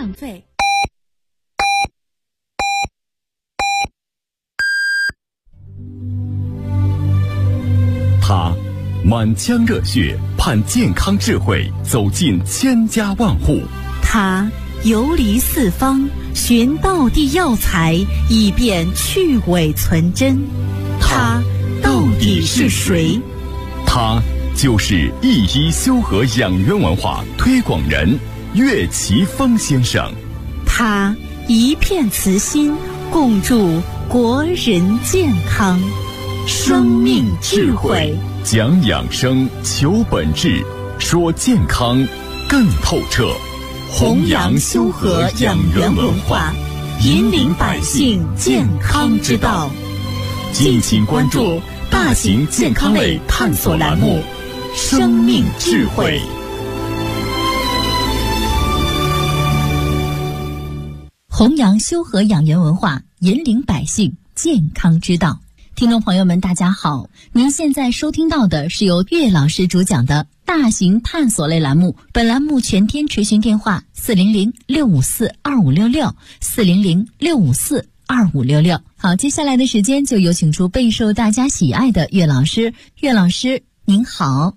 浪费。 他满腔热血盼健康智慧走进千家万户， 他游离四方寻道地药材，以便去伪存真。他到底是谁？ 他就是一一修和养元文化推广人岳奇峰先生。 他一片慈心，共筑国人健康。生命智慧， 讲养生，求本质，说健康更透彻。 弘扬修和养元文化，引领百姓健康之道。 敬请关注大型健康类探索栏目《生命智慧》。 弘扬修和养元文化，引领百姓健康之道。听众朋友们，大家好，您现在收听到的是由岳老师主讲的大型探索类栏目，本栏目全天垂询电话400-654-2566 400-654-2566。好，接下来的时间就有请出备受大家喜爱的岳老师。岳老师您好。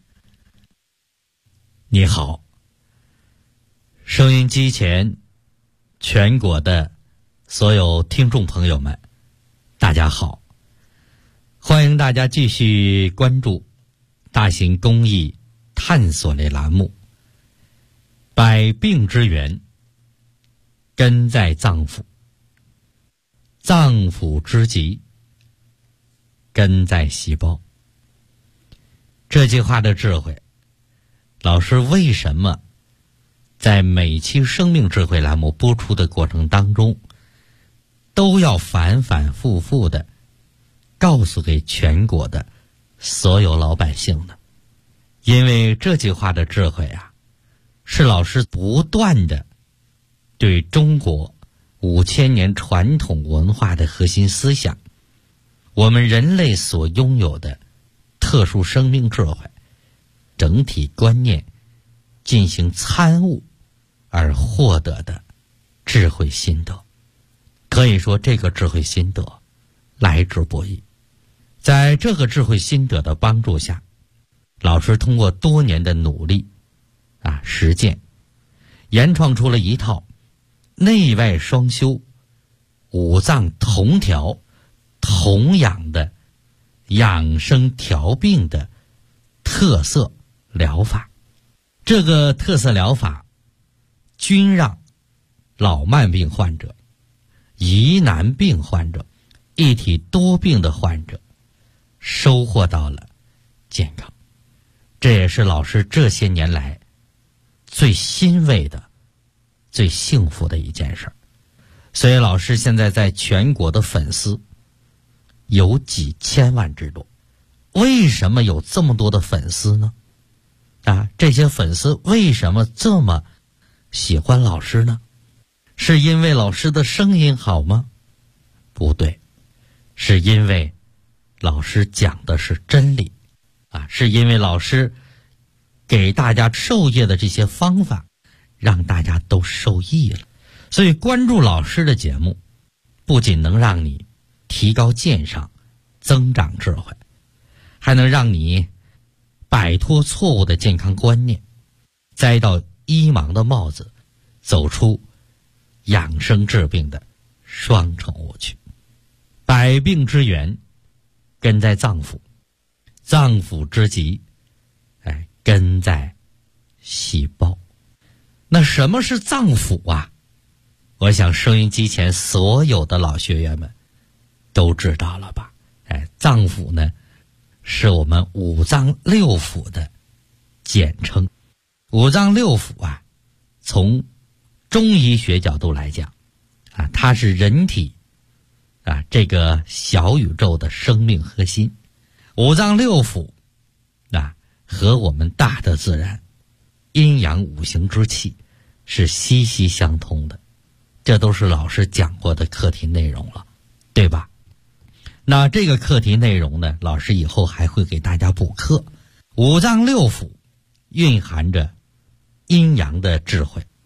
你好，收音机前全国的所有听众朋友们，大家好，欢迎大家继续关注大型公益探索类栏目百病之源根在脏腑，脏腑之疾根在细胞。这句话的智慧，老师为什么在每期生命智慧栏目播出的过程当中都要反反复复的告诉给全国的所有老百姓呢？因为这句话的智慧啊，是老师不断的对中国5000年传统文化的核心思想，我们人类所拥有的特殊生命智慧整体观念进行参悟而获得的智慧心得。可以说这个智慧心得来之不易。在这个智慧心得的帮助下，老师通过多年的努力实践，研创出了一套内外双修、五脏同调同养的养生调病的特色疗法。这个特色疗法均让老慢病患者、疑难病患者、一体多病的患者收获到了健康。这也是老师这些年来最欣慰的、最幸福的一件事。所以老师现在在全国的粉丝有几千万之多。为什么有这么多的粉丝呢？这些粉丝为什么这么喜欢老师呢？是因为老师的声音好吗？不对，是因为老师讲的是真理是因为老师给大家授业的这些方法让大家都受益了。所以关注老师的节目不仅能让你提高鉴赏、增长智慧，还能让你摆脱错误的健康观念，摘到医盲的帽子，走出养生治病的双重误区。百病之源根在脏腑，脏腑之疾根在细胞。那什么是脏腑啊？我想收音机前所有的老学员们都知道了吧？脏腑呢是我们五脏六腑的简称。五脏六腑从中医学角度来讲它是人体这个小宇宙的生命核心。五脏六腑和我们大的自然阴阳五行之气是息息相通的。这都是老师讲过的课题内容了，对吧？那这个课题内容呢，老师以后还会给大家补课。五脏六腑蕴含着阴阳的智慧，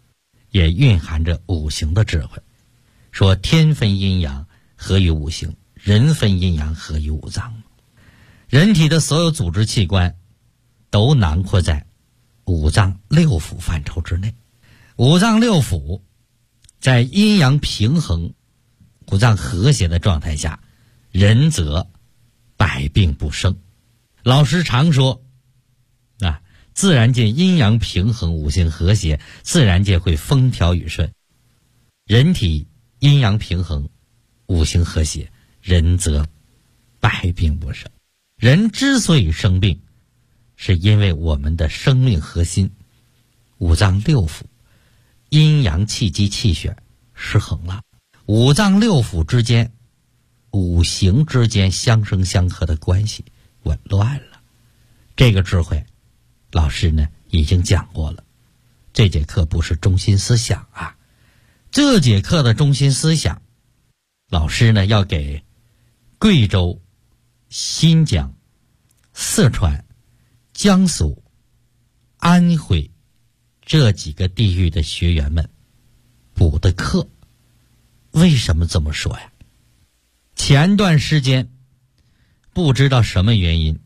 也蕴含着五行的智慧。说天分阴阳，合于五行；人分阴阳，合于五脏。人体的所有组织器官都囊括在五脏六腑范畴之内。五脏六腑在阴阳平衡、五脏和谐的状态下，人则百病不生。老师常说自然界阴阳平衡，五行和谐，自然界会风调雨顺。人体阴阳平衡，五行和谐，人则百病不生。人之所以生病，是因为我们的生命核心五脏六腑阴阳气机气血失衡了，五脏六腑之间、五行之间相生相克的关系紊乱了。这个智慧老师呢已经讲过了，这节课不是中心思想啊。这节课的中心思想，老师呢要给贵州、新疆、四川、江苏、安徽这几个地域的学员们补的课。为什么这么说呀？前段时间不知道什么原因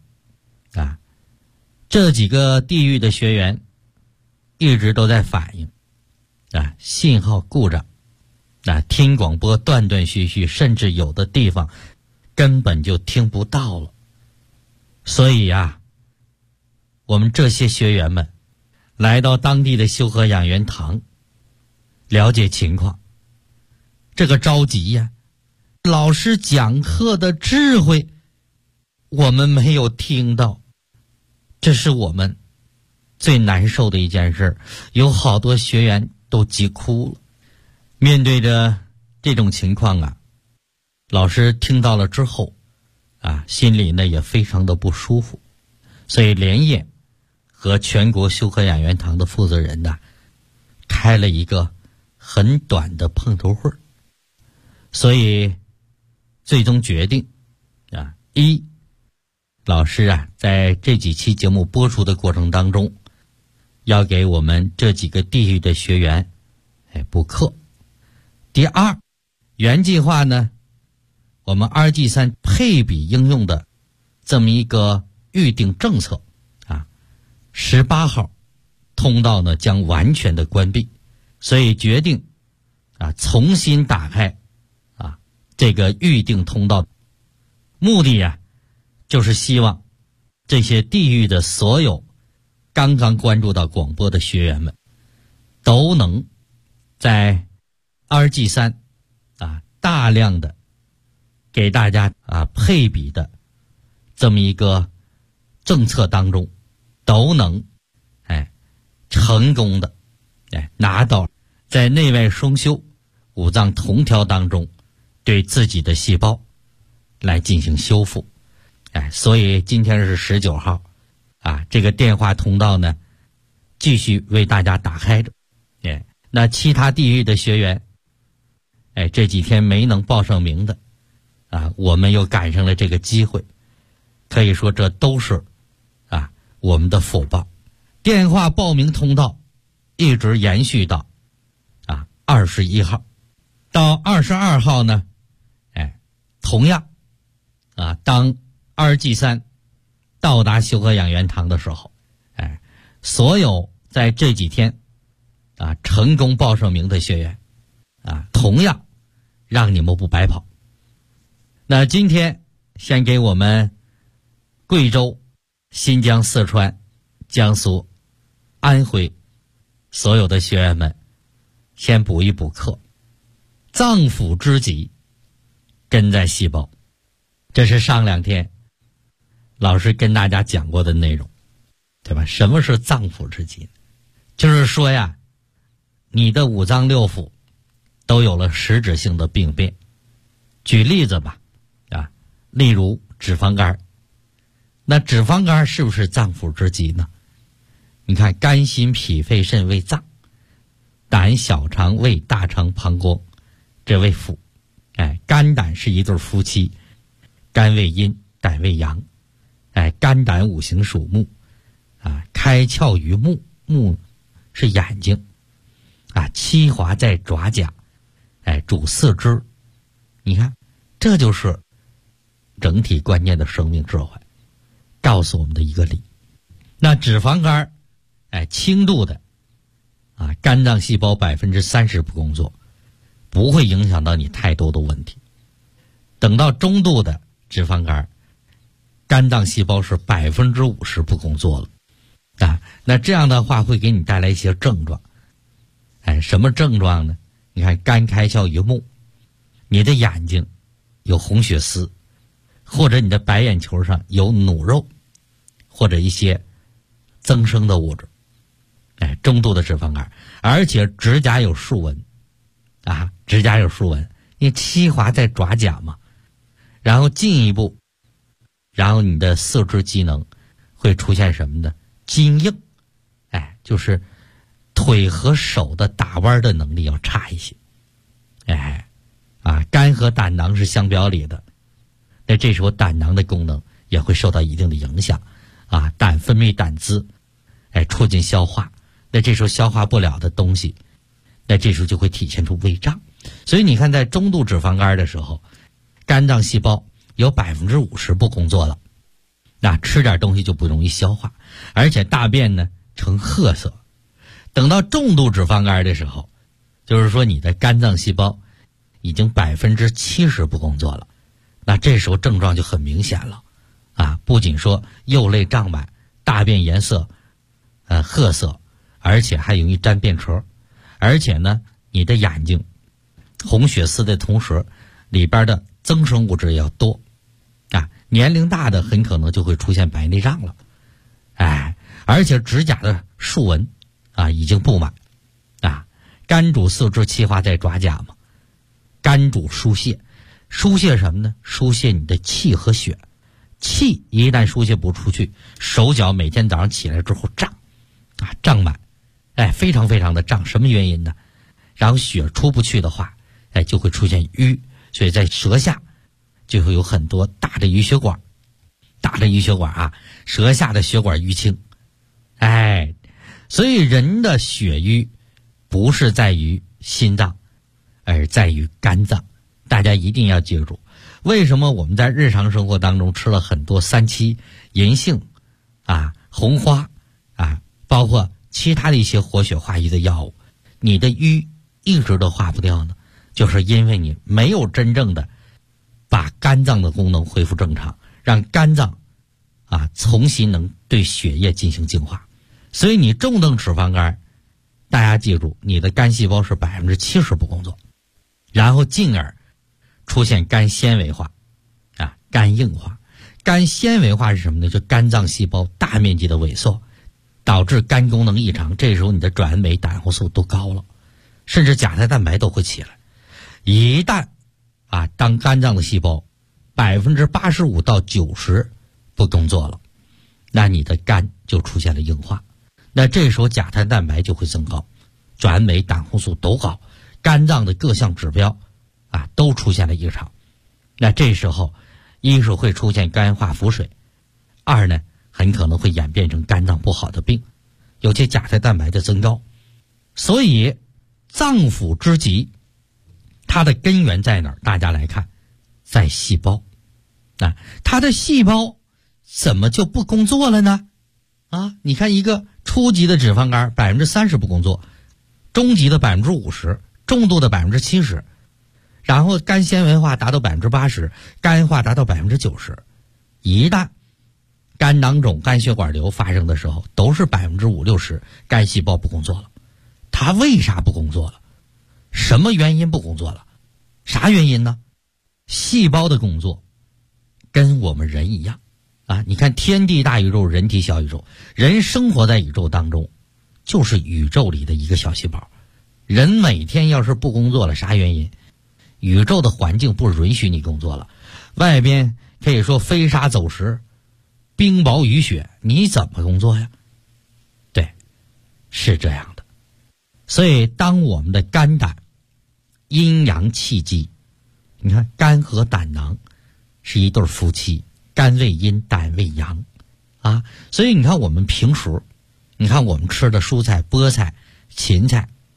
这几个地域的学员一直都在反映信号故障听广播断断续续，甚至有的地方根本就听不到了。所以我们这些学员们来到当地的修和养元堂了解情况，这个着急呀，老师讲课的智慧我们没有听到，这是我们最难受的一件事。有好多学员都急哭了。面对着这种情况老师听到了之后心里呢也非常的不舒服，所以连夜和全国修和养元堂的负责人开了一个很短的碰头会。所以最终决定一，老师在这几期节目播出的过程当中，要给我们这几个地域的学员补课。第二，原计划呢，我们2G3配比应用的这么一个预定政策18号通道呢将完全的关闭，所以决定重新打开这个预定通道。目的就是希望这些地域的所有刚刚关注到广播的学员们都能在2G3大量的给大家配比的这么一个政策当中，都能成功的拿到在内外双修五脏同调当中对自己的细胞来进行修复。所以今天是19号这个电话通道呢继续为大家打开着。那其他地域的学员这几天没能报上名的我们又赶上了这个机会，可以说这都是我们的福报。电话报名通道一直延续到21号，到22号呢同样当2G3到达修和养元堂的时候所有在这几天成功报上名的学员同样让你们不白跑。那今天先给我们贵州、新疆、四川、江苏、安徽所有的学员们先补一补课。脏腑之疾根在细胞，这是上2天老师跟大家讲过的内容，对吧？什么是脏腑之疾？就是说你的五脏六腑都有了实质性的病变。举例子吧例如脂肪肝。那脂肪肝是不是脏腑之疾呢？你看肝、心、脾、肺、肾为脏，胆、小肠、胃、大肠、膀胱这为腑。肝胆是一对夫妻，肝为阴，胆为阳。肝胆五行属木开窍于目，目是眼睛七华在爪甲，主四肢。你看，这就是整体观念的生命智慧，告诉我们的一个理。那脂肪肝，轻度的肝脏细胞30%不工作，不会影响到你太多的问题。等到中度的脂肪肝，肝脏细胞是50%不工作了那这样的话会给你带来一些症状。什么症状呢？你看，肝开窍于目，你的眼睛有红血丝，或者你的白眼球上有努肉，或者一些增生的物质。中度的脂肪肝，而且指甲有竖纹指甲有竖纹，因为七华在爪甲嘛。然后进一步，然后你的四肢机能会出现什么呢？筋硬，就是腿和手的打弯的能力要差一些。肝和胆囊是相表里的，那这时候胆囊的功能也会受到一定的影响胆分泌胆汁，促进消化。那这时候消化不了的东西，那这时候就会体现出胃胀。所以你看，在中度脂肪肝的时候，肝脏细胞有50%不工作了，那吃点东西就不容易消化，而且大便呢呈褐色。等到重度脂肪肝的时候，就是说你的肝脏细胞已经70%不工作了，那这时候症状就很明显了不仅说右肋胀满，大便颜色褐色，而且还容易沾便壳，而且呢你的眼睛红血丝的同时里边的增生物质也要多年龄大的很可能就会出现白内障了而且指甲的竖纹已经布满肝主四肢，七华在爪甲嘛，肝主疏泄，疏泄什么呢？疏泄你的气和血，气一旦疏泄不出去，手脚每天早上起来之后胀胀满非常非常的胀。什么原因呢？然后血出不去的话就会出现淤，所以在舌下就会有很多大的淤血管，舌下的血管淤青所以人的血瘀不是在于心脏，而在于肝脏。大家一定要记住，为什么我们在日常生活当中吃了很多3七、银杏红花包括其他的一些活血化瘀的药物，你的瘀一直都化不掉呢？就是因为你没有真正的把肝脏的功能恢复正常，让肝脏重新能对血液进行净化。所以你重度脂肪肝，大家记住，你的肝细胞是70%不工作，然后进而出现肝纤维化肝硬化。肝纤维化是什么呢？就肝脏细胞大面积的萎缩，导致肝功能异常。这时候你的转氨酶、胆红素都高了，甚至甲胎蛋白都会起来。一旦当肝脏的细胞85%到90%不工作了，那你的肝就出现了硬化。那这时候甲胎蛋白就会增高，转氨酶、胆红素都高，肝脏的各项指标都出现了异常。那这时候一是会出现肝化腹水，二呢很可能会演变成肝脏不好的病，尤其甲胎蛋白的增高。所以脏腑之疾它的根源在哪儿？大家来看，在细胞它的细胞怎么就不工作了呢？你看一个初级的脂肪肝30%不工作，中级的50%，重度的70%，然后肝纤维化达到80%，肝化达到90%。一旦肝囊肿、肝血管瘤发生的时候，都是50%-60%肝细胞不工作了。它为啥不工作了？什么原因不工作了？啥原因呢？细胞的工作跟我们人一样你看天地大宇宙，人体小宇宙，人生活在宇宙当中，就是宇宙里的一个小细胞。人每天要是不工作了，啥原因？宇宙的环境不允许你工作了，外边可以说飞沙走石，冰雹雨雪，你怎么工作呀？对，是这样的。所以当我们的肝胆阴阳气机，你看肝和胆囊是一对夫妻，肝为阴，胆为阳所以你看我们平时，你看我们吃的蔬菜、菠菜、芹菜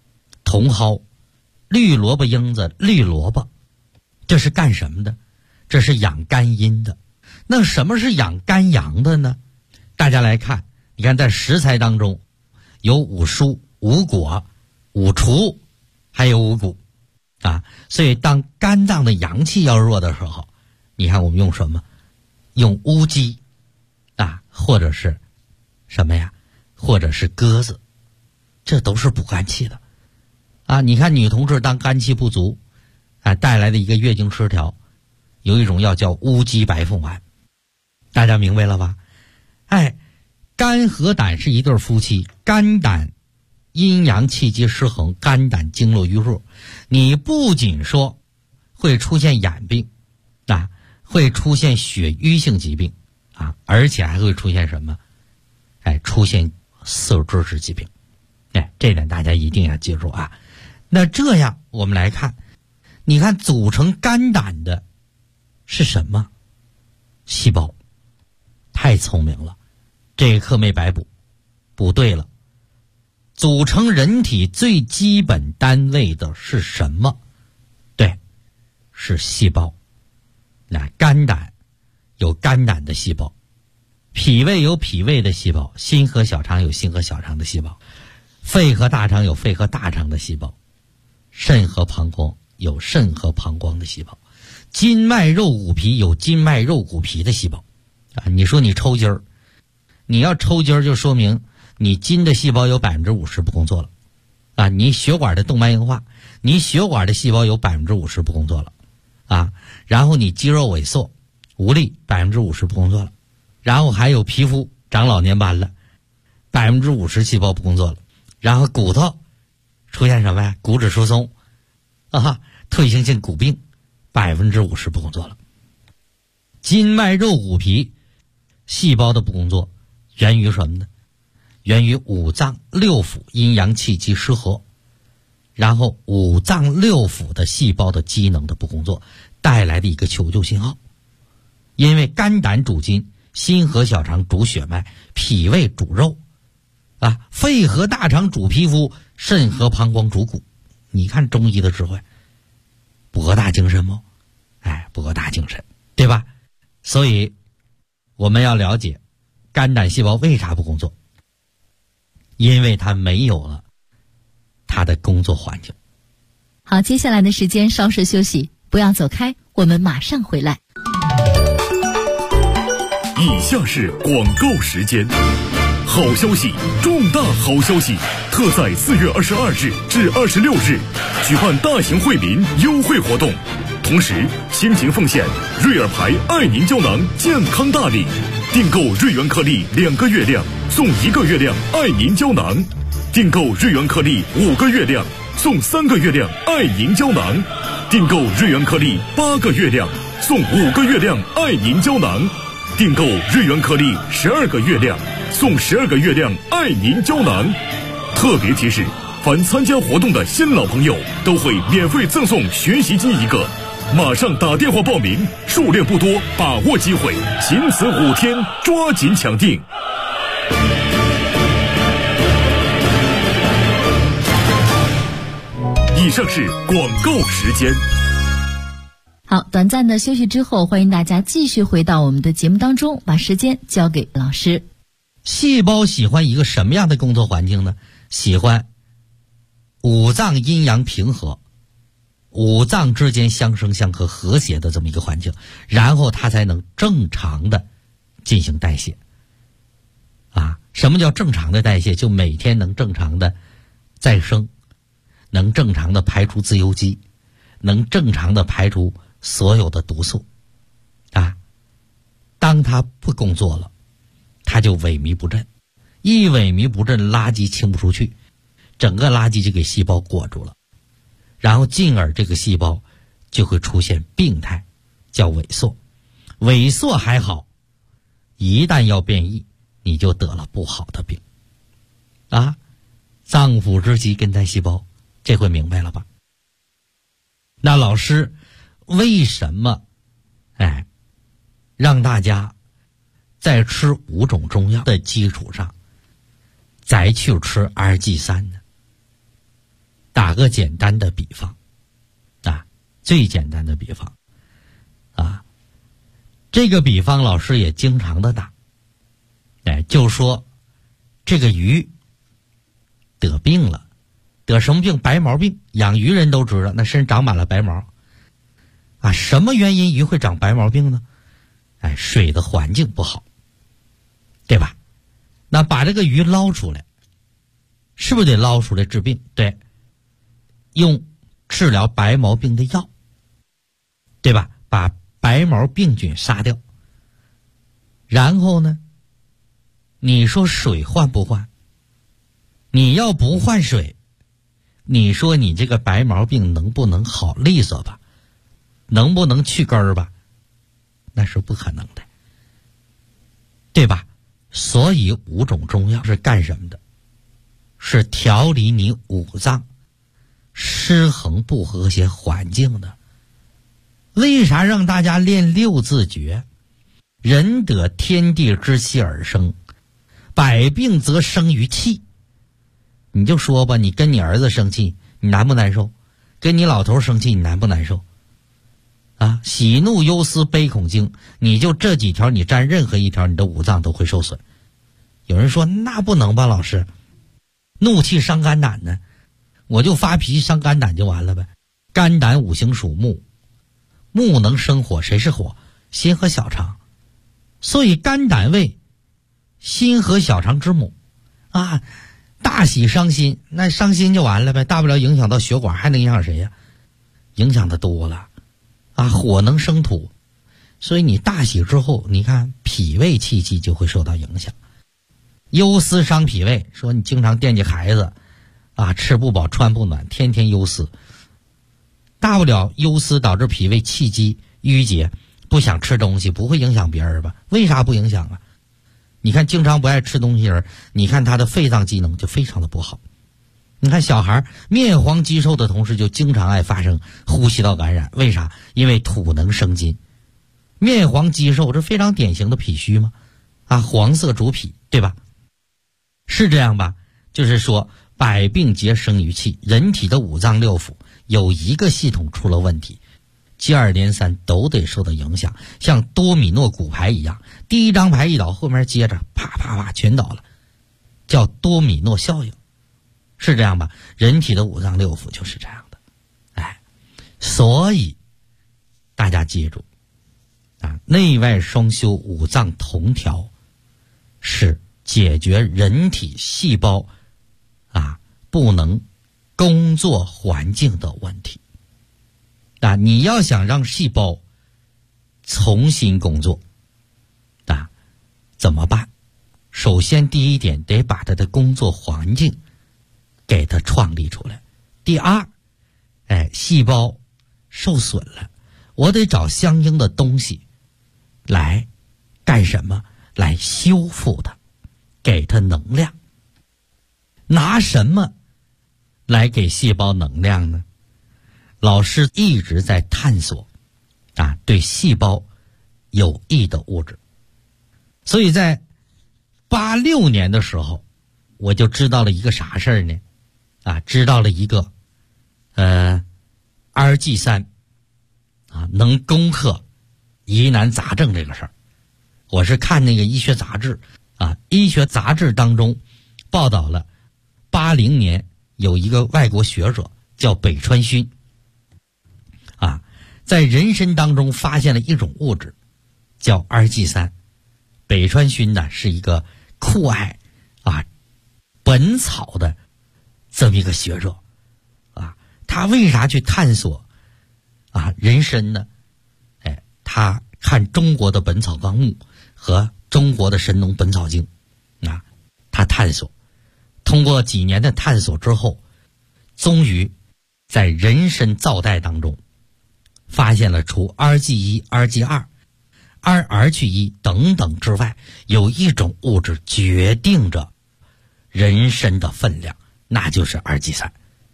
茼蒿、绿萝卜缨子、绿萝卜，这是干什么的？这是养肝阴的。那什么是养肝阳的呢？大家来看，你看在食材当中有五蔬、五果、五雏，还有五谷啊。所以当肝脏的阳气要弱的时候，你看我们用什么？用乌鸡啊，或者是什么呀？或者是鸽子，这都是补肝气的啊。你看女同志当肝气不足啊，带来的一个月经失调，有一种药叫乌鸡白凤丸，大家明白了吧？哎，肝和胆是一对夫妻，肝胆阴阳气机失衡，肝胆经络瘀弱，你不仅说会出现眼病啊，会出现血瘀性疾病啊，而且还会出现什么？哎，出现色肢之疾病。哎，这点大家一定要记住啊。那这样我们来看，你看组成肝胆的是什么？细胞。太聪明了，这个课没白补，补对了。组成人体最基本单位的是什么？对，是细胞。那肝胆有肝胆的细胞，脾胃有脾胃的细胞，心和小肠有心和小肠的细胞，肺和大肠有肺和大肠的细胞，肾和膀胱有肾和膀胱的细胞，筋脉肉骨皮有筋脉肉骨皮的细胞。啊，你说你抽筋儿，你要抽筋儿就说明你筋的细胞有 50% 不工作了啊，你血管的动脉硬化，你血管的细胞有 50% 不工作了啊，然后你肌肉萎缩无力 50% 不工作了，然后还有皮肤长老年斑了 50% 细胞不工作了，然后骨头出现什么呀？骨质疏松啊，退行性骨病 50% 不工作了。筋脉肉骨皮细胞的不工作源于什么呢？源于五脏六腑阴阳气机失和，然后五脏六腑的细胞的机能的不工作带来的一个求救信号。因为肝胆主筋，心和小肠主血脉，脾胃主肉啊，肺和大肠主皮肤，肾和膀胱主骨。你看中医的智慧，博大精深吗？哎，博大精深，对吧？所以我们要了解肝胆细胞为啥不工作，因为它没有了它的工作环境。 好，接下来的时间稍事休息，不要走开，我们马上回来。 以下是广告时间。好消息，重大好消息！特在4月22日至26日举办大型惠民优惠活动，同时倾情奉献瑞尔牌爱宁胶囊健康大礼，订购瑞元颗粒2个月量送1个月量爱宁胶囊，订购瑞元颗粒5个月量送3个月量爱宁胶囊，订购瑞元颗粒8个月量送5个月量爱宁胶囊，订购瑞元颗粒12个月量送12个月亮爱宁胶囊。特别提示，凡参加活动的新老朋友都会免费赠送学习机1个，马上打电话报名，数量不多，把握机会，仅此5天，抓紧抢订。以上是广告时间。 好，短暂的休息之后，欢迎大家继续回到我们的节目当中，把时间交给老师。 细胞喜欢一个什么样的工作环境呢？喜欢五脏阴阳平和，五脏之间相生相克和谐的这么一个环境，然后它才能正常的进行代谢啊。什么叫正常的代谢？就每天能正常的再生，能正常的排出自由基，能正常的排出所有的毒素啊。当它不工作了，它就萎靡不振，一萎靡不振，垃圾清不出去，整个垃圾就给细胞裹住了，然后进而这个细胞就会出现病态，叫萎缩。萎缩还好，一旦要变异，你就得了不好的病啊。脏腑之疾跟单细胞，这回明白了吧？那老师为什么让大家在吃5种中药的基础上再去吃 RG3 呢？ 打个简单的比方啊，最简单的比方啊，这个比方老师也经常的打，就说这个鱼得病了，得什么病？白毛病。养鱼人都知道，那身上长满了白毛啊。什么原因鱼会长白毛病呢？水的环境不好，对吧？那把这个鱼捞出来，是不是得捞出来治病？对，用治疗白毛病的药，对吧？把白毛病菌杀掉。然后呢，你说水换不换？你要不换水，你说你这个白毛病能不能好利索吧？能不能去根儿吧？那是不可能的，对吧？所以5种中药是干什么的？是调理你五脏失衡不和谐环境的。为啥让大家练6字诀？人得天地之气而生，百病则生于气。你就说吧，你跟你儿子生气，你难不难受？跟你老头生气，你难不难受？啊，喜怒忧思悲恐惊，你就这几条，你占任何一条，你的五脏都会受损。有人说那不能吧，老师，怒气伤肝胆呢？我就发脾气伤肝胆就完了呗。肝胆五行属木，木能生火，谁是火？心和小肠。所以肝胆胃，心和小肠之母啊。大喜伤心，那伤心就完了呗，大不了影响到血管，还能影响谁呀？影响的多了啊！火能生土，所以你大喜之后，你看脾胃气机就会受到影响。忧思伤脾胃，说你经常惦记孩子啊，吃不饱穿不暖，天天忧思，大不了忧思导致脾胃气机淤结，不想吃东西，不会影响别人吧？为啥不影响啊？你看经常不爱吃东西人，你看他的肺脏机能就非常的不好。你看小孩面黄肌瘦的同时，就经常爱发生呼吸道感染。为啥？因为土能生金，面黄肌瘦，这非常典型的脾虚吗？啊，黄色主脾，对吧？是这样吧？就是说百病皆生于气，人体的五脏六腑有一个系统出了问题，接二连三都得受到影响，像多米诺骨牌一样，第一张牌一倒，后面接着啪啪啪全倒了，叫多米诺效应，是这样吧？人体的五脏六腑就是这样的，所以大家记住啊，内外双修，五脏同调，是解决人体细胞不能工作环境的问题。你要想让细胞重新工作怎么办？首先第一点得把它的工作环境给它创立出来。第二，细胞受损了，我得找相应的东西来干什么？来修复它，给它能量。拿什么来给细胞能量呢？老师一直在探索对细胞有益的物质。所以在86年的时候，我就知道了一个啥事儿呢？知道了一个RG3能攻克疑难杂症这个事儿。我是看那个医学杂志医学杂志当中报道了80年有一个外国学者叫北川勋在人参当中发现了一种物质叫 RG3。北川勋呢是一个酷爱本草的这么一个学者他为啥去探索人参呢？他看中国的本草纲目和中国的神农本草经他探索，通过几年的探索之后，终于在人参皂带当中发现了除 RG1、RG2、RRG1 等等之外，有一种物质决定着人参的分量，那就是 RG3。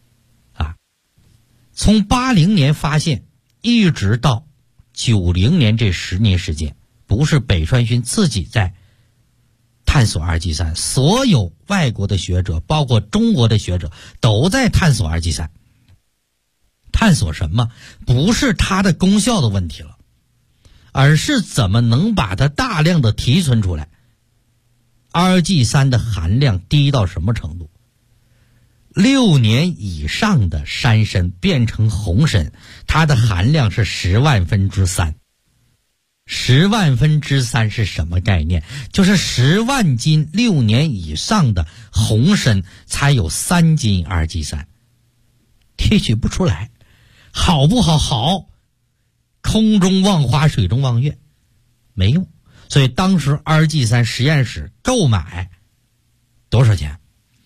从80年发现一直到90年这10年时间，不是北川勋自己在探索二剂三，所有外国的学者，包括中国的学者，都在探索二剂三。探索什么？不是它的功效的问题了，而是怎么能把它大量的提纯出来。二剂三的含量低到什么程度？6年以上的山参变成红参，它的含量是10万分之3。10万分之3是什么概念？就是10万斤6年以上的红参才有3斤二剂三，提取不出来。好不好？好，空中望花水中望月，没用。所以当时二剂三实验室购买多少钱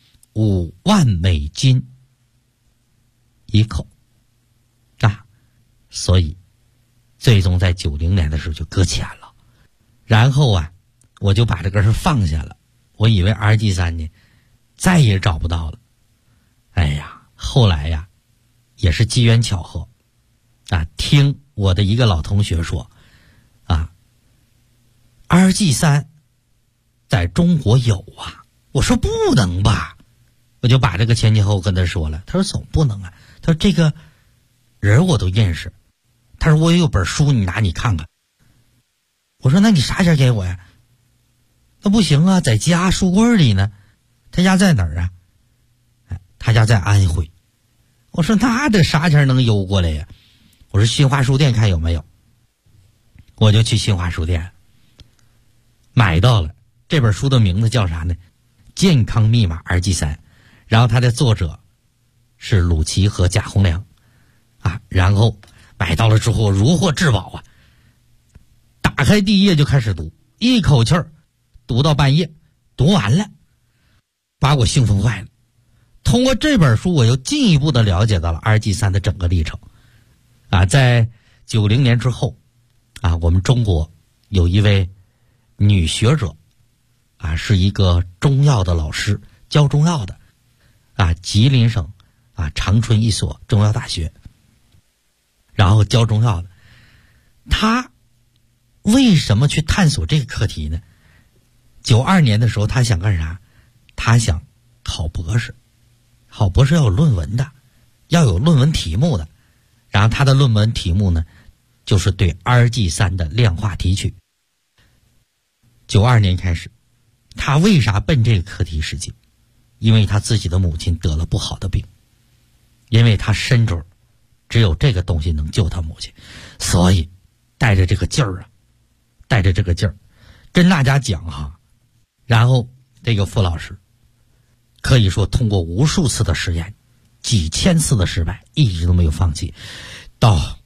？5万美金一口啊！所以最终在90年的时候就搁浅了。然后啊，我就把这个事放下了。我以为二剂三呢再也找不到了。哎呀，后来呀也是机缘巧合啊，听我的一个老同学说啊，二剂三在中国有啊。我说不能吧，我就把这个前前后后跟他说了。他说总不能啊，他说这个人我都认识，他说我也有本书，你拿你看看。我说那你啥钱给我呀？那不行啊，在家书柜里呢。他家在哪儿啊？他家在安徽。我说那这啥钱能邮过来呀？我说新华书店看有没有。我就去新华书店买到了。这本书的名字叫啥呢？健康密码二剂三，然后它的作者是鲁奇和贾洪良啊。然后买到了之后如获至宝啊，打开第一页就开始读，一口气儿读到半夜，读完了，把我兴奋坏了。通过这本书，我又进一步的了解到了二剂三的整个历程啊。在90年之后啊，我们中国有一位女学者啊，是一个中药的老师，教中药的啊，吉林省啊长春一所中药大学，然后教中药的。他为什么去探索这个课题呢？92年的时候，他想干啥？他想考博士。考博士要有论文的，要有论文题目的。然后他的论文题目呢，就是对二剂三的量化提取。92年开始，他为啥奔这个课题使劲？因为他自己的母亲得了不好的病，因为他身准只有这个东西能救他母亲，所以带着这个劲儿啊，带着这个劲儿跟大家讲哈。然后这个傅老师可以说通过无数次的实验，几千次的失败，一直都没有放弃。到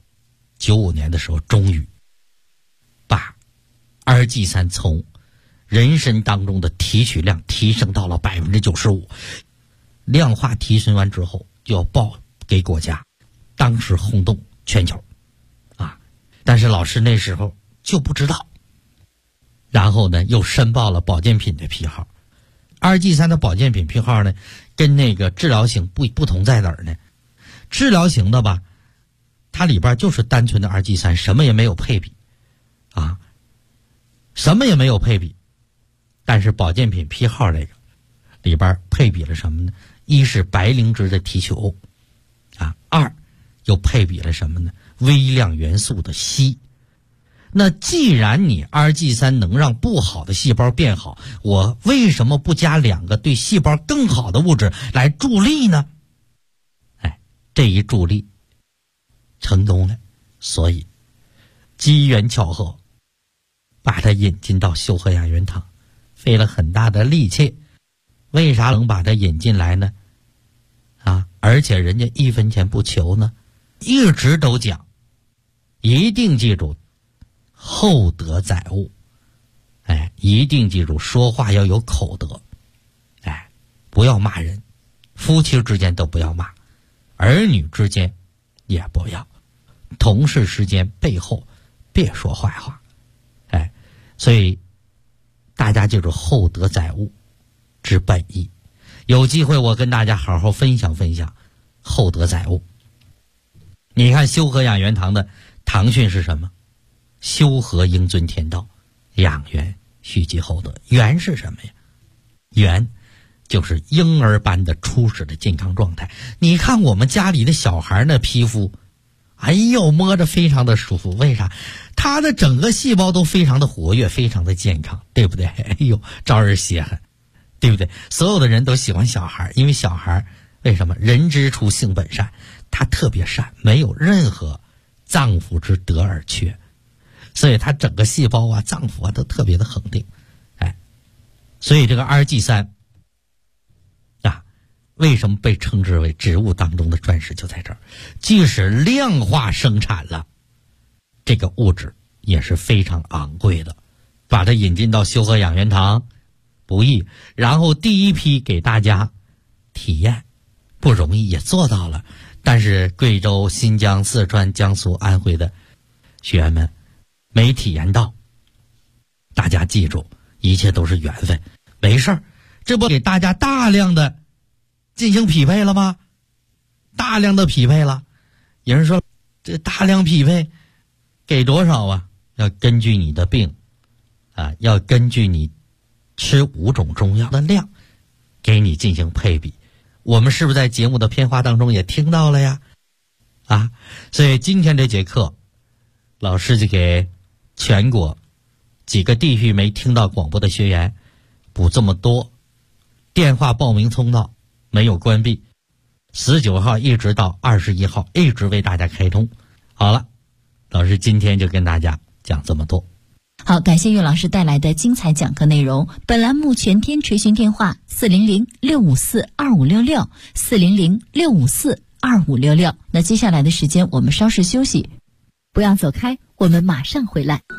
95年的时候，终于把二剂三从人参当中的提取量提升到了95%，量化提纯完之后就要报给国家，当时轰动全球啊！但是老师那时候就不知道，然后呢又申报了保健品的批号。二剂三的保健品批号呢，跟那个治疗型不同在哪儿呢？治疗型的吧，它里边就是单纯的二剂三，什么也没有配比啊，什么也没有配比。但是保健品批号这个里边配比了什么呢？一是白灵芝的提取物啊，二又配比了什么呢？微量元素的硒。那既然你二剂三能让不好的细胞变好，我为什么不加2个对细胞更好的物质来助力呢？哎，这一助力成功了，所以机缘巧合把它引进到修和养元堂，费了很大的力气。为啥能把它引进来呢？啊，而且人家1分钱不求呢，一直都讲，一定记住厚德载物，哎，一定记住说话要有口德，哎，不要骂人，夫妻之间都不要骂，儿女之间也不要，同事之间背后别说坏话，哎，所以大家记住厚德载物之本意。有机会我跟大家好好分享分享厚德载物。你看修和养元堂的堂训是什么？修和应遵天道，养元蓄积厚德。元是什么呀？元就是婴儿般的初始的健康状态。你看我们家里的小孩那皮肤，哎呦，摸着非常的舒服。为啥？他的整个细胞都非常的活跃，非常的健康，对不对？哎呦，招人稀罕，对不对？所有的人都喜欢小孩，因为小孩为什么？人之初性本善，他特别善，没有任何脏腑之德而缺，所以他整个细胞啊、脏腑啊都特别的恒定。哎，所以这个阿尔济酸啊，为什么被称之为植物当中的钻石，就在这儿。即使量化生产了，这个物质也是非常昂贵的，把它引进到修和养元堂不易，然后第一批给大家体验不容易，也做到了。但是贵州、新疆、四川、江苏、安徽的学员们没体验到，大家记住，一切都是缘分，没事儿，这不给大家大量的进行匹配了吗？大量的匹配了。有人说这大量匹配给多少啊？要根据你的病啊，要根据你吃5种中药的量给你进行配比。我们是不是在节目的片花当中也听到了呀？啊，所以今天这节课老师就给全国几个地域没听到广播的学员补这么多。电话报名通道没有关闭，19号一直到21号一直为大家开通。好了，老师今天就跟大家讲这么多。 好，感谢岳老师带来的精彩讲课内容。本栏目全天垂询电话400-654-2566，400-654-2566。那接下来的时间我们稍事休息，不要走开，我们马上回来。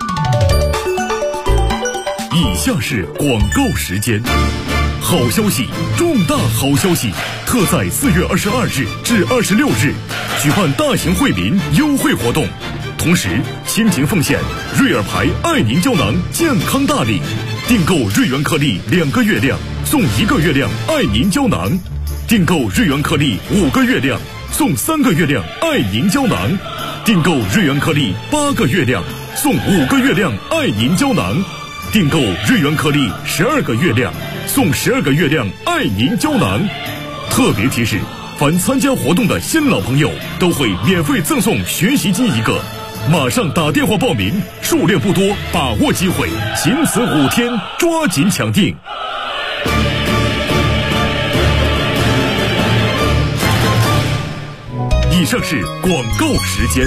以下是广告时间。好消息，重大好消息！特在4月22日至26日举办大型惠民优惠活动，同时亲情奉献瑞尔牌爱宁胶囊健康大礼，订购瑞元颗粒2个月亮送1个月亮爱宁胶囊，订购瑞元颗粒5个月亮送3个月亮爱宁胶囊，订购瑞元颗粒8个月亮送5个月亮爱宁胶囊，订购瑞元颗粒12个月亮送12个月亮爱宁胶囊。特别提示，凡参加活动的新老朋友都会免费赠送学习机1个，马上打电话报名，数量不多，把握机会，仅此5天，抓紧抢订。以上是广告时间。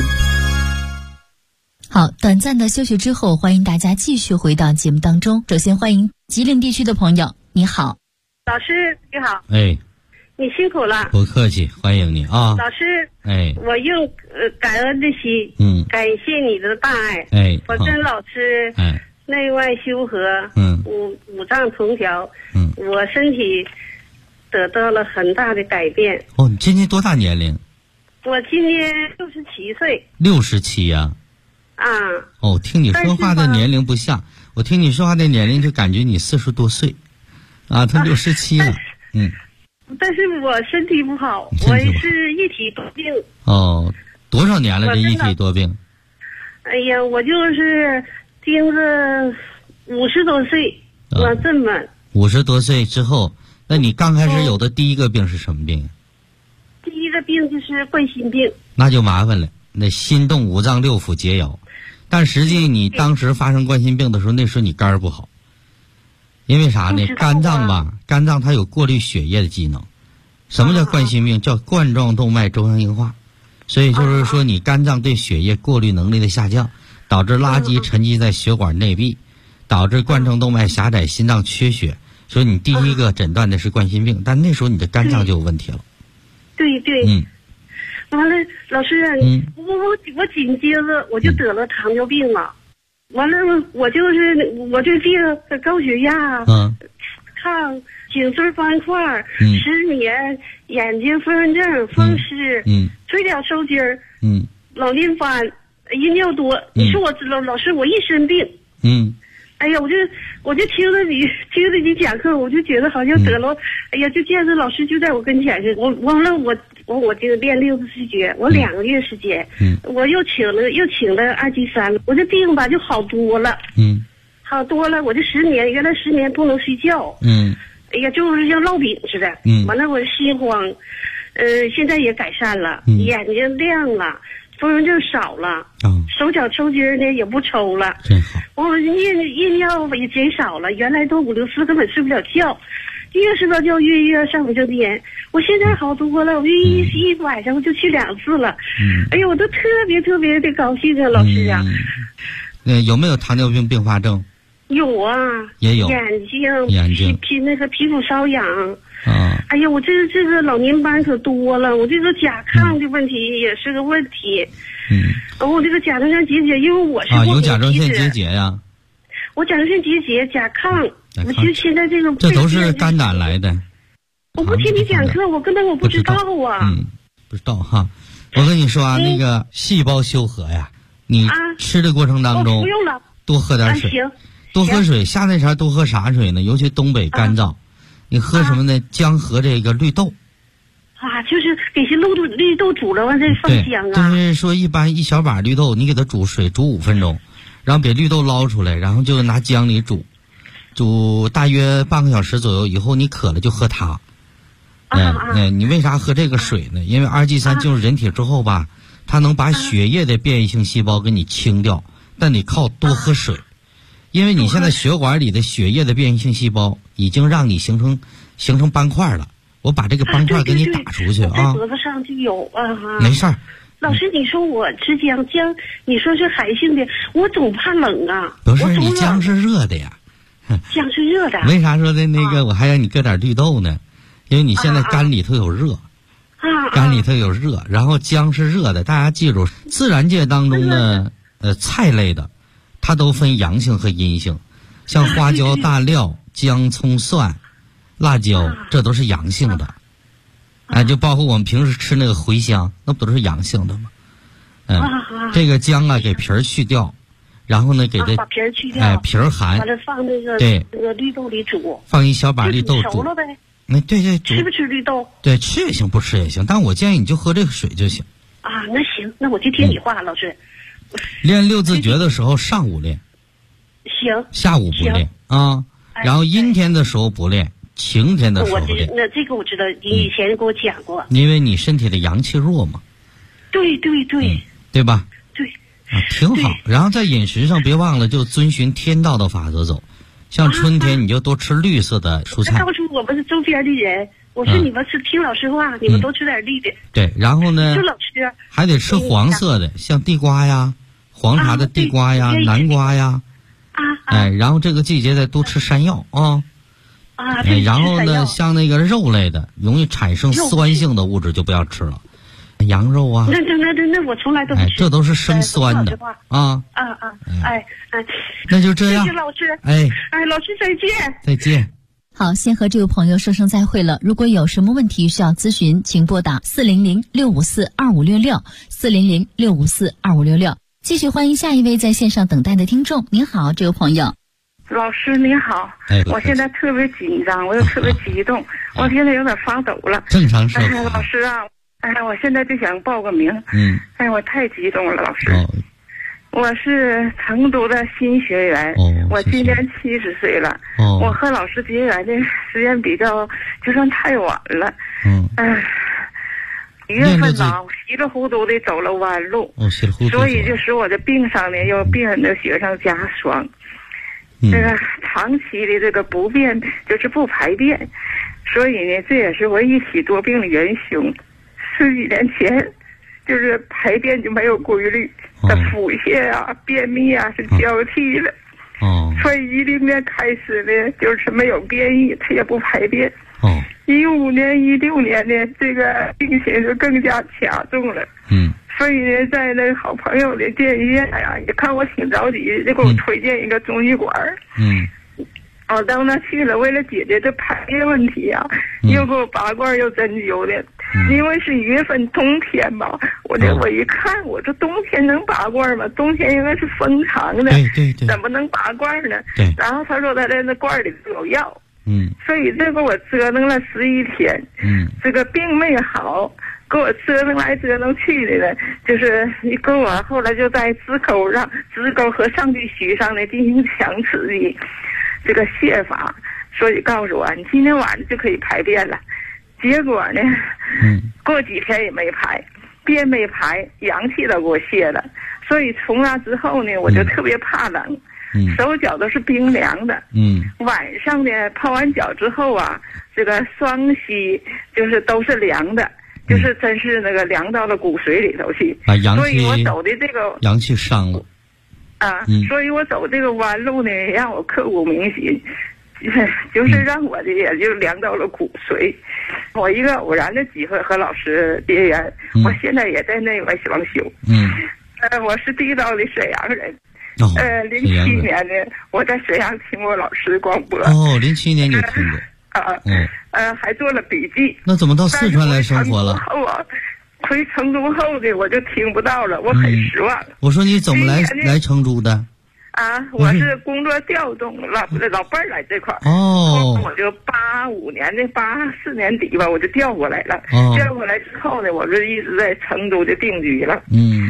好，短暂的休息之后，欢迎大家继续回到节目当中。首先欢迎吉林地区的朋友，你好。 老师你好。 哎， 你辛苦了。 不客气，欢迎你啊。 老师， 哎， 我用感恩的心，感谢你的大爱。 哎， 我跟老师，内外修和，五脏同调，我身体得到了很大的改变。 哦，你今年多大年龄？ 我今年67岁。 67呀？ 啊。 哦，听你说话的年龄不像，我听你说话的年龄就感觉你40多岁，啊，他67了， 但是我身体不好，我是一体多病。 哦，多少年了这一体多病？ 哎呀，我就是盯着50多岁，我这么。 50多岁之后，那你刚开始有的第一个病是什么病？ 第一个病就是冠心病。那就麻烦了，那心动5脏6腑皆摇。但实际你当时发生冠心病的时候，那时候你肝不好。因为啥呢？肝脏吧，肝脏它有过滤血液的机能。什么叫冠心病？叫冠状动脉粥样硬化。所以就是说你肝脏对血液过滤能力的下降，导致垃圾沉积在血管内壁，导致冠状动脉狭窄，心脏缺血。所以你第一个诊断的是冠心病，但那时候你的肝脏就有问题了。 对对。完了，老师啊，我紧接着我就得了糖尿病了。完了，我这病高血压，抗颈椎斑块，失眠，眼睛风症，风湿，腿脚抽筋儿，老年斑，阴尿多。你说我老师，我一身病。哎呀，我就听着你讲课，我就觉得好像得了。哎呀，就见着老师就在我跟前似的。完了我就练60节，我2个月时间，我又请了二级3，我这病吧就好多了。 好多了，我这10年，原来10年不能睡觉。哎呀，就是像烙饼似的。完了我心慌，现在也改善了，眼睛亮了，风热症少了，手脚抽筋呢也不抽了， 真好。 我夜尿也减少了，原来都5、6次根本睡不了觉，越睡不着觉越上火就颠。我现在好多了，我一晚上我就去2次了。哎呦，我都特别的高兴啊，老师啊。 有没有糖尿病并发症？ 有啊， 也有。 眼睛那个皮肤瘙痒。哎呀，我这个老年斑可多了，我这个甲亢的问题也是个问题。我这个甲状腺结节，因为我是有甲状腺结节呀。 我甲状腺结节、甲亢，我其实现在这都是肝胆来的。 我不听你讲课，我根本不知道啊。 不知道哈。我跟你说啊，那个细胞修和呀，你吃的过程当中不用了， 多喝点水，多喝水。夏天前多喝啥水呢？尤其东北干燥，你喝什么呢？姜和这个绿豆。 就是给些绿豆煮了完再放姜啊。 就是说，一般1小把绿豆，你给它煮水煮5分钟，然后把绿豆捞出来，然后就拿姜里煮大约半个小时左右以后，你渴了就喝它。你为啥喝这个水呢？因为2G3进入人体之后吧，它能把血液的变异性细胞给你清掉，但你靠多喝水，因为你现在血管里的血液的变异性细胞已经让你形成斑块了。我把这个斑块给你打出去啊！ 在脖子上就有啊。 没事儿。 老师，你说我吃姜，你说是寒性的，我总怕冷啊。 不是，你姜是热的呀。 姜是热的。 为啥说的那个？我还让你搁点绿豆呢，因为你现在肝里头有热。肝里头有热，然后姜是热的。大家记住，自然界当中呢，菜类的，它都分阳性和阴性，像花椒、大料、姜、葱、蒜、辣椒，这都是阳性的。就包括我们平时吃那个茴香，那不都是阳性的吗？这个姜啊，给皮儿去掉，然后呢，给它把皮儿去掉， 皮儿寒， 完了放那个绿豆里煮， 放1小把绿豆煮熟了呗。 对， 吃不吃绿豆？ 对，吃也行，不吃也行，但我建议你就喝这个水就行。 那行，那我就听你话，老师。 练6字诀的时候上午练， 行， 下午不练啊。然后阴天的时候不练，晴天的时候练。 那这个我知道，你以前给我讲过。 因为你身体的阳气弱嘛。 对， 对吧？ 对。 挺好。然后在饮食上别忘了，就遵循天道的法则走。像春天你就多吃绿色的蔬菜。 告诉我们周边的人，我说你们是听老师话，你们多吃点绿的。 对，然后呢， 就老吃， 还得吃黄色的，像地瓜呀、黄茶的地瓜呀、南瓜呀。然后这个季节再多吃山药啊。然后呢，像那个肉类的，容易产生酸性的物质就不要吃了。羊肉啊， 那我从来都不吃， 这都是生酸的啊。那就这样。 谢谢老师。老师再见。 再见。 好，先和这位朋友说声再会了。如果有什么问题需要咨询，请拨打400-654-2566，400-654-2566。继续欢迎下一位在线上等待的听众。您好，这位朋友。 老师您好，我现在特别紧张，我又特别激动，我现在有点发抖了。 正常是。 老师啊，我现在就想报个名。我太激动了，老师。我是成都的新学员，我今年70岁了。我和老师结缘的时间比较就算太晚了。1月份呢，稀里糊涂的走了弯路，所以就使我的病上呢又病人的雪上加霜。这个长期的这个不便就是不排便，所以呢这也是我一起多病的元凶。10几年前就是排便就没有规律，腹泻啊、便秘啊是交替的。所以10年开始呢，就是没有便意，他也不排便。15年、16年呢，这个病情就更加加重了。所以呢，在那个好朋友的建议下呀，也看我挺着急，就给我推荐一个中医馆。我到那去了，为了解决这排便问题啊，又给我拔罐又针灸的。因为是1月份冬天吧，我一看，我说冬天能拔罐吗？冬天应该是封藏的， 对， 怎么能拔罐呢？然后他说他在那罐里有药。所以这个我折腾了11天。这个病没好， 给我折腾来折腾去的呢，就是你跟我后来就在直沟和上巨须上呢进行强刺激这个泻法，所以告诉我你今天晚上就可以排便了。结果呢，过几天也没排，便没排，阳气都给我泄了。所以从那之后呢，我就特别怕冷，手脚都是冰凉的。晚上呢泡完脚之后啊，这个双膝就是都是凉的。就是真是那个凉到了骨髓里头去，所以我走的这个阳气伤了啊，所以我走这个弯路呢，让我刻骨铭心，就是让我的也就凉到了骨髓。我一个偶然的机会和老师结缘，我现在也在内外双修。我是地道的沈阳人。07年呢，我在沈阳听过老师的广播。 07年就听过。 还做了笔记。 那怎么到四川来生活了？ 回成都后的我就听不到了，我很失望。 我说你怎么来成都的？ 我是工作调动，老伴儿来这块儿。我就85年的84年底吧，我就调过来了。调过来之后呢，我就一直在成都就定居了。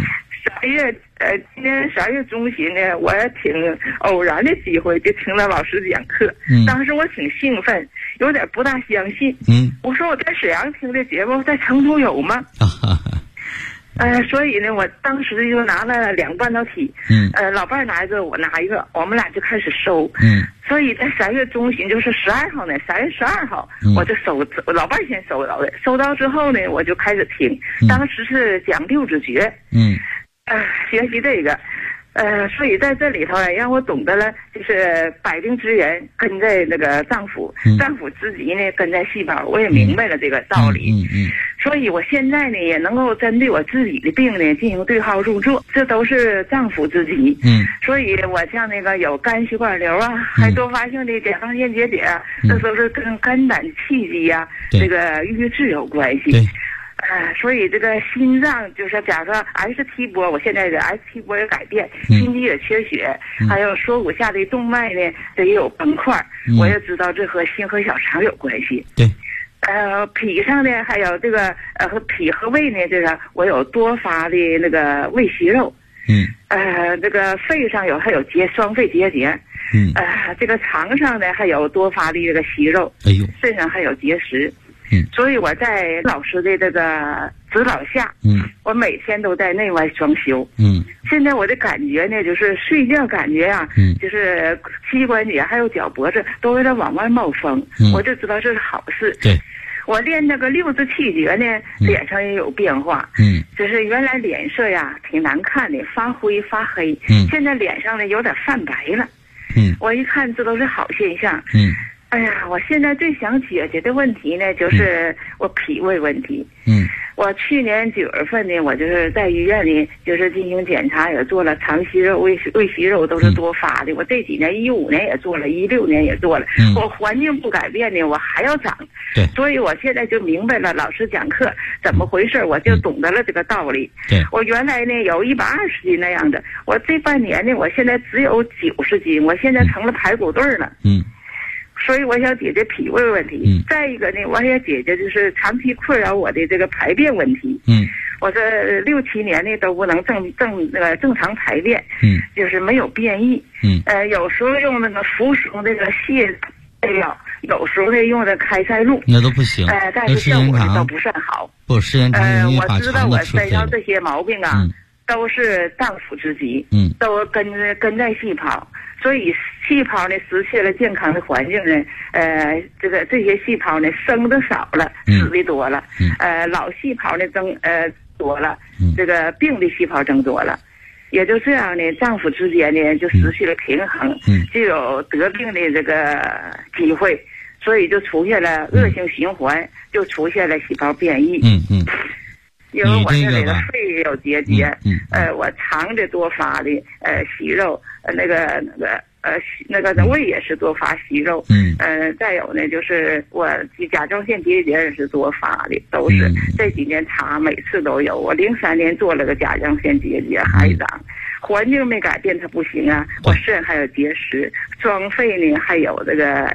今年12月中旬呢，我也挺偶然的机会就听到老师讲课。当时我挺兴奋，有点不大相信。我说我在沈阳听的节目，在成都有吗？所以呢，我当时就拿了2半导体。老伴拿一个，我拿一个，我们俩就开始收。所以在12月中旬，就是12号呢，3月12号，我就老伴先收到的。收到之后呢，我就开始听。当时是讲六字诀。学习这个，所以在这里头呢，让我懂得了就是百病之源根在那个脏腑，脏腑之极呢根在细胞，我也明白了这个道理。所以我现在呢也能够针对我自己的病呢进行对号入座，这都是脏腑之极。所以我像那个有肝血管瘤啊，还多发性的甲状腺结节啊，这都是跟肝胆气机啊这个瘀滞有关系。所以这个心脏就是假如说 ST 波，我现在的 ST 波有改变，心肌也缺血，还有锁骨下的动脉呢这也有崩块，我也知道这和心和小肠有关系。脾上呢还有这个和脾和胃呢，这个我有多发的那个胃息肉。这个肺上还有双肺结节。这个肠上呢还有多发的这个息肉。肾上还有结石。所以我在老师的这个指导下，我每天都在内外双修。现在我的感觉呢，就是睡觉感觉啊，就是膝关节还有脚脖子都为了往外冒风，我就知道这是好事。我练那个六字气诀呢，脸上也有变化。就是原来脸色呀挺难看的，发灰发黑，现在脸上呢有点泛白了。我一看这都是好现象。哎呀，我现在最想解决的问题呢，就是我脾胃问题。我去年9月份呢，我就是在医院里，就是进行检查，也做了肠息肉、胃息肉都是多发的。我这几年15年也做了，16年也做了。我环境不改变呢，我还要长。所以我现在就明白了老师讲课怎么回事，我就懂得了这个道理。我原来呢有120斤那样的，我这半年呢，我现在只有90斤，我现在成了排骨队了。所以我想解决脾胃问题。再一个呢，我也解决就是长期困扰我的这个排便问题。我这6、7年呢都不能正常排便。就是没有便意。有时候用那个服食那个泻药，有时候呢用的开塞露， 那都不行。 但是效果都不算好。 时间长容易把肠子吃废了。我知道我身上这些毛病啊，都是脏腑之疾。都根在细胞。所以细胞呢失去了健康的环境呢，这些细胞呢生的少了，死的多了。老细胞呢多了，这个病的细胞增多了，也就这样呢，脏腑之间呢就失去了平衡，就有得病的这个机会，所以就出现了恶性循环，就出现了细胞变异。因为我这里的肺也有结节，我肠的多发的息肉，那个胃也是多发息肉，再有呢就是我甲状腺结节也是多发的，都是这几年查每次都有。我03年做了个甲状腺结节还长，环境没改变它不行啊。我肾还有结石，双肺呢还有这个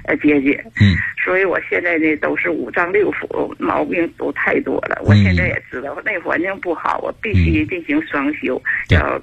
解决。所以我现在呢都是五脏六腑毛病都太多了。我现在也知道内环境不好，我必须进行双修，要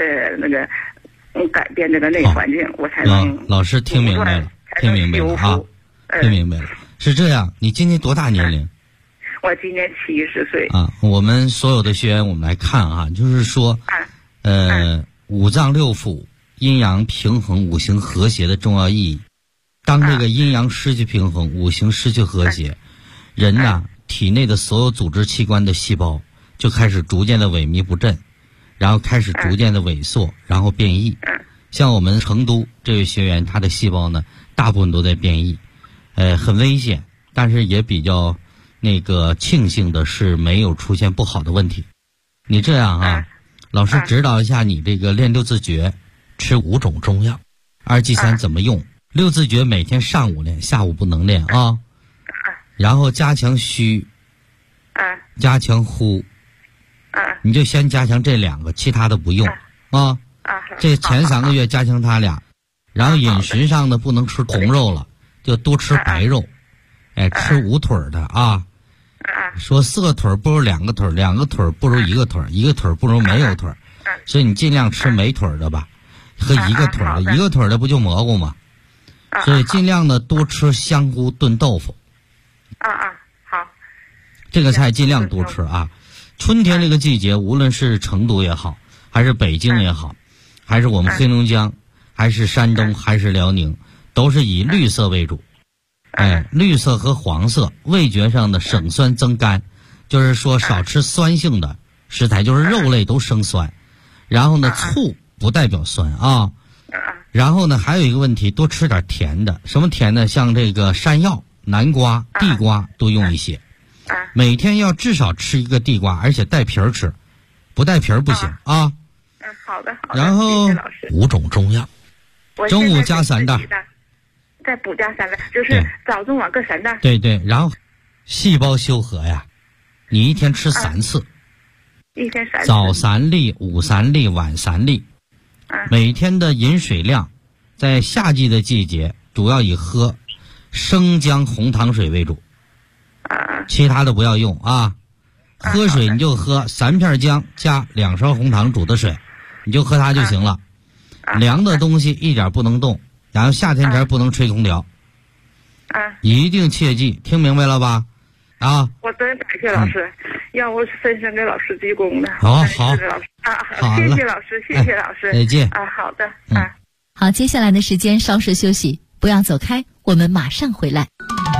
改变这个内环境，我才能。 老师听明白了，听明白了啊，听明白了。是这样，你今年多大年龄？ 我今年70岁。 啊，我们所有的学员，我们来看啊，就是说，五脏六腑阴阳平衡、五行和谐的重要意义。当这个阴阳失去平衡，五行失去和谐，人呐，体内的所有组织器官的细胞就开始逐渐的萎靡不振，然后开始逐渐的萎缩，然后变异。像我们成都这位学员，他的细胞呢，大部分都在变异，很危险，但是也比较庆幸的是没有出现不好的问题。你这样啊，老师指导一下你这个练六字诀，吃5种中药，2剂3怎么用。六字诀每天上午练，下午不能练啊。然后加强虚，加强呼，你就先加强这2个，其他的不用啊。这前3个月加强它俩，然后饮食上呢不能吃红肉了，就多吃白肉，吃5腿的啊。说4个腿不如2个腿，2个腿不如1个腿，1个腿不如没有腿，所以你尽量吃没腿的吧，和1个腿的，1个腿的不就蘑菇吗？所以尽量的多吃香菇炖豆腐。 好。 这个菜尽量多吃啊。春天这个季节，无论是成都也好，还是北京也好，还是我们黑龙江，还是山东，还是辽宁，都是以绿色为主。绿色和黄色，味觉上的省酸增甘，就是说少吃酸性的食材，就是肉类都生酸。然后呢，醋不代表酸啊。然后呢，还有一个问题，多吃点甜的。什么甜呢？像这个山药、南瓜、地瓜多用一些。每天要至少吃1个地瓜，而且带皮儿吃，不带皮儿不行啊。 好的。 然后5种中药，中午加3袋， 再补加3袋，就是早中晚各3袋。 对，然后细胞修和呀，你一天吃3次， 一天3次， 早3粒，午3粒，晚3粒。每天的饮水量，在夏季的季节，主要以喝生姜红糖水为主，其他的不要用啊。喝水你就喝3片姜加2勺红糖煮的水，你就喝它就行了。凉的东西一点不能动，然后夏天前不能吹空调。一定切记，听明白了吧？啊！ 我真感谢老师，要我深深给老师鞠躬的。 好， 谢谢老师，谢谢老师， 再见。 好的， 好，接下来的时间稍事休息，不要走开，我们马上回来。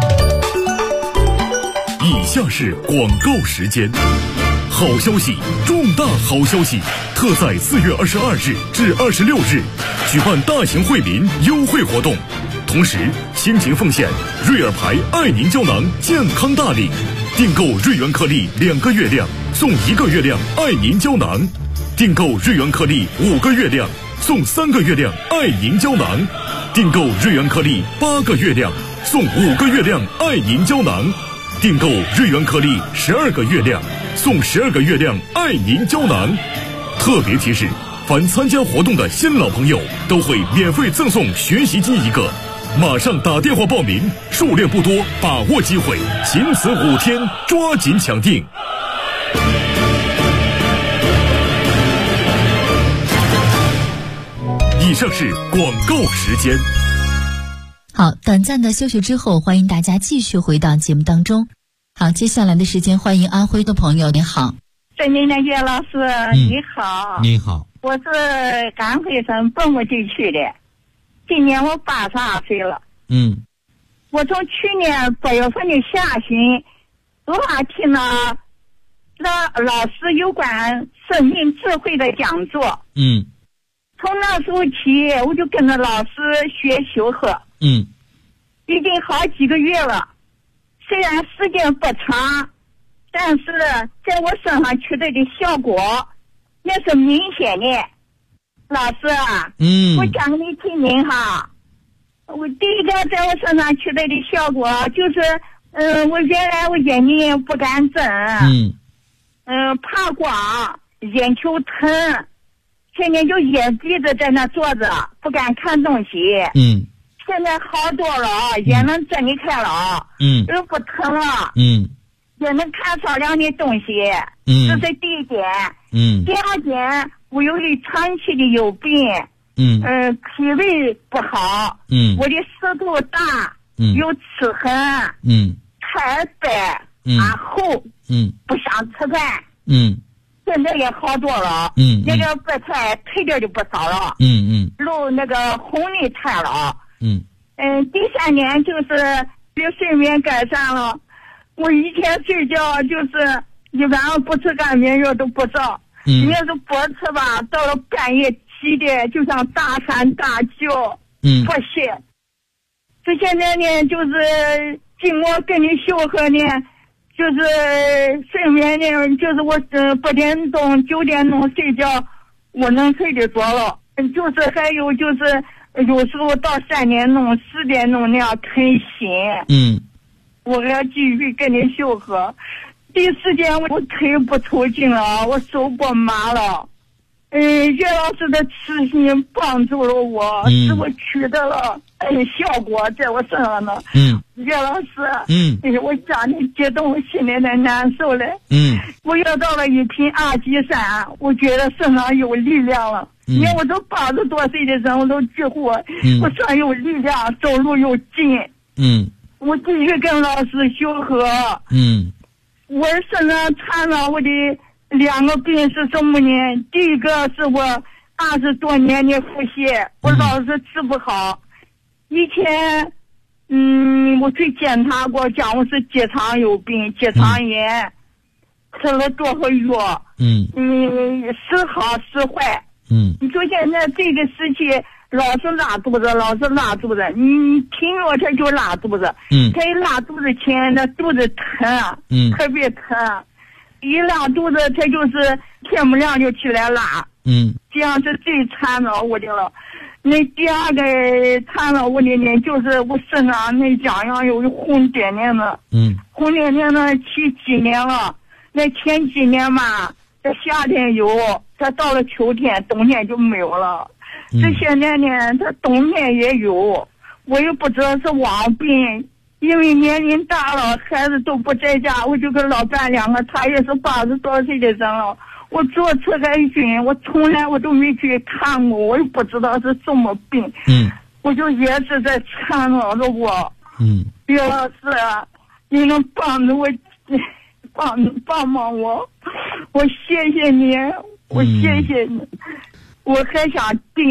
以下是广告时间。好消息，重大好消息！特在4月22日至26日举办大型惠民优惠活动，同时倾情奉献瑞尔牌爱宁胶囊健康大礼，订购瑞元颗粒2个月亮送1个月亮爱宁胶囊，订购瑞元颗粒5个月亮送3个月亮爱宁胶囊，订购瑞元颗粒8个月亮送5个月亮爱宁胶囊，订购瑞元颗粒12个月亮送12个月亮爱宁胶囊。特别提示，凡参加活动的新老朋友都会免费赠送学习机1个，马上打电话报名，数量不多，把握机会，仅此5天，抓紧抢订。以上是广告时间。 好，短暂的休息之后，欢迎大家继续回到节目当中。好，接下来的时间，欢迎安徽的朋友，你好。 郑明连月老师，你好。 你好。 我是安徽省蚌埠地区的，今年我82岁了。我从去年8月份的下旬，罗马听了老师有关生命智慧的讲座。从那时候起，我就跟着老师学修和。已经好几个月了，虽然时间不长，但是在我身上取得的效果也是明显的。老师啊，我讲给你听听哈。我第一个在我身上取得的效果就是，我原来我眼睛不敢睁，怕光，眼球疼，天天就眼闭着在那坐着，不敢看东西。 现在好多了，也能站得开了，又不疼了，也能看少量的东西，这是第一点，第二点，我由于长期的有病，脾胃不好，我的舌头大，有齿痕，苔白，厚，不想吃饭，现在也好多了，那个白菜配点就不少了，肉那个红的菜了，第三点就是这睡眠改善了，我以前睡觉就是一晚上不吃安眠药都不着，你要是不吃吧，到了半夜7点就像大喊大叫，不歇。这现在呢，就是经过跟你修和呢，就是睡眠呢，就是我8点钟9点钟睡觉，我能睡得着了。就是还有就是有时候到3点钟4点钟那样疼醒。我还要继续跟你修和。第4点我腿不抽筋了，我手不麻了。岳老师的慈心帮助了我，使我取得了效果在我身上呢。岳老师，我讲的激动，心里的难受嘞。我又到了一品2级3，我觉得身上有力量了。因为我都80多岁的人，我都几乎我身上有力量，走路有劲。我继续跟老师修和。我身上缠了我的2个病是什么呢？第一个是我20多年的腹泻，我老是治不好。以前我去检查过，讲我是结肠有病，结肠炎，吃了多少药，时好时坏。你说现在这个时期老是拉肚子，你听说他就拉肚子，他一拉肚子前那肚子疼，特别疼，一拉肚子他就是天不亮就起来拉，这样是最缠着我的了。那第二个缠着我的呢，就是我身上那痒痒有红点点的，红点点的起几年了，那前几年嘛，在夏天有，它到了秋天冬天就没有了。这现在呢，它冬天也有，我也不知道是网病，因为年龄大了，孩子都不在家，我就跟老伴2个，他也是80多岁的人了。我做赤海菌，我从来我都没去看过，我也不知道是什么病。我就也是在缠绕着我。岳老师，你能帮着我，帮我，我谢谢你，我谢谢你。我还想订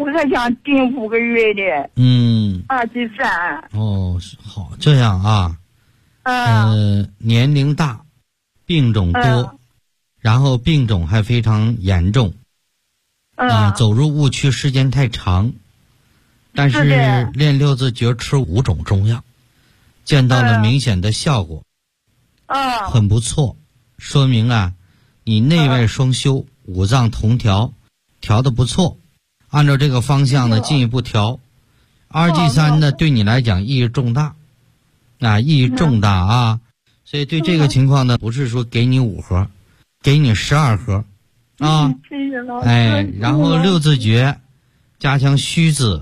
5个月的2级3。 好，这样啊。年龄大，病种多，然后病种还非常严重。走入误区时间太长，但是练6字诀吃5种中药，见到了明显的效果。很不错，说明啊，你内外双修，5脏同调。调得不错，按照这个方向呢进一步调。2剂3呢对你来讲意义重大，意义重大啊！所以对这个情况呢，不是说给你5盒，给你12盒啊！然后6字诀，加强虚字、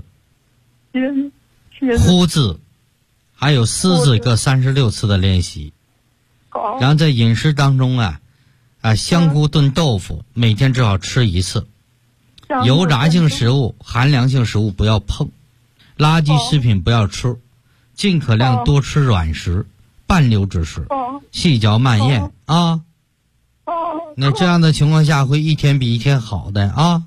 呼字，还有思字各36次的练习。然后在饮食当中香菇炖豆腐每天至少吃1次。油炸性食物、寒凉性食物不要碰，垃圾食品不要吃，尽可量多吃软食、半流质食，细嚼慢咽啊。那这样的情况下会一天比一天好的啊。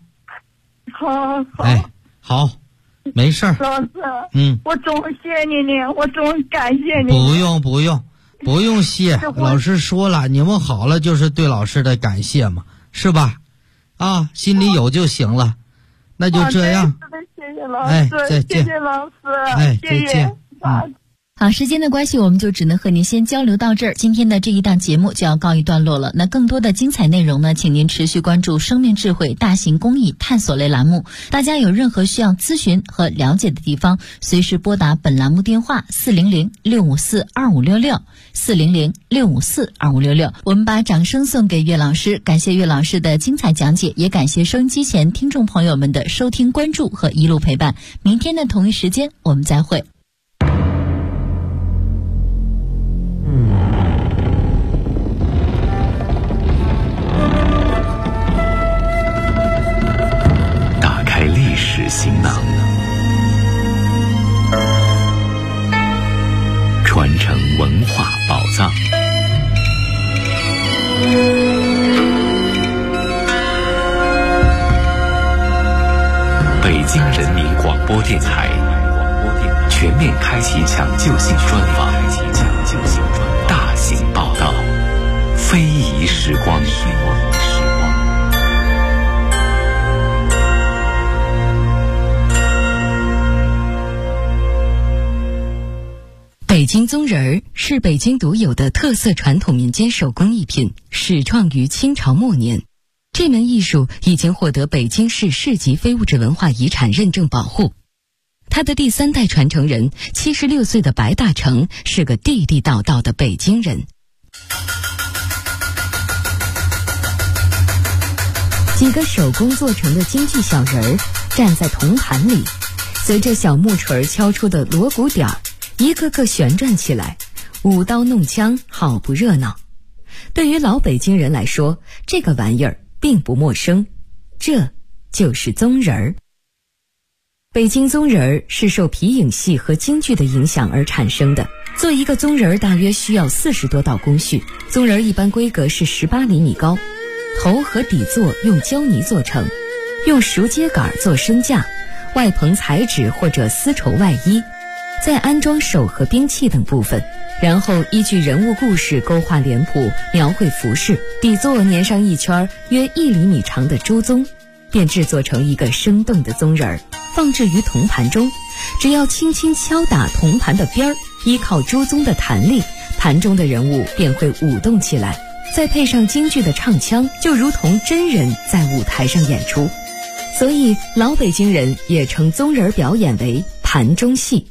好，没事儿。 老师，我总谢你呢，我总感谢你。不用谢，老师说了，你们好了就是对老师的感谢嘛，是吧？心里有就行了，那就这样。 谢谢老师， 再见。 谢谢老师， 再见。 好，时间的关系，我们就只能和您先交流到这儿。今天的这一档节目就要告一段落了。那更多的精彩内容呢，请您持续关注生命智慧大型公益探索类栏目。大家有任何需要咨询和了解的地方，随时拨打本栏目电话400-654-2566，400-654-2566。我们把掌声送给岳老师，感谢岳老师的精彩讲解，也感谢收音机前听众朋友们的收听、关注和一路陪伴。明天的同一时间，我们再会。 打开历史行囊，传承文化宝藏。北京人民广播电台全面开启抢救性专访，大型报道，非遗时光。 北京宗人儿是北京独有的特色传统民间手工艺品，始创于清朝末年。这门艺术已经获得北京市市级非物质文化遗产认证保护。他的第3代传承人76岁的白大成是个地地道道的北京人。几个手工做成的京剧小人儿站在铜盘里，随着小木锤敲出的锣鼓点儿，一个个旋转起来，舞刀弄枪，好不热闹。对于老北京人来说，这个玩意儿并不陌生，这就是宗人儿。北京宗人儿是受皮影戏和京剧的影响而产生的。做一个宗人儿大约需要40多道工序。宗人儿一般规格是18厘米高，头和底座用胶泥做成，用熟秸秆做身架，外棚彩纸或者丝绸外衣，再安装手和兵器等部分，然后依据人物故事勾画脸谱，描绘服饰，底座粘上一圈约1厘米长的朱宗，便制作成一个生动的宗人儿，放置于铜盘中。只要轻轻敲打铜盘的边儿，依靠朱宗的弹力，盘中的人物便会舞动起来，再配上京剧的唱腔，就如同真人在舞台上演出。所以老北京人也称宗人表演为盘中戏。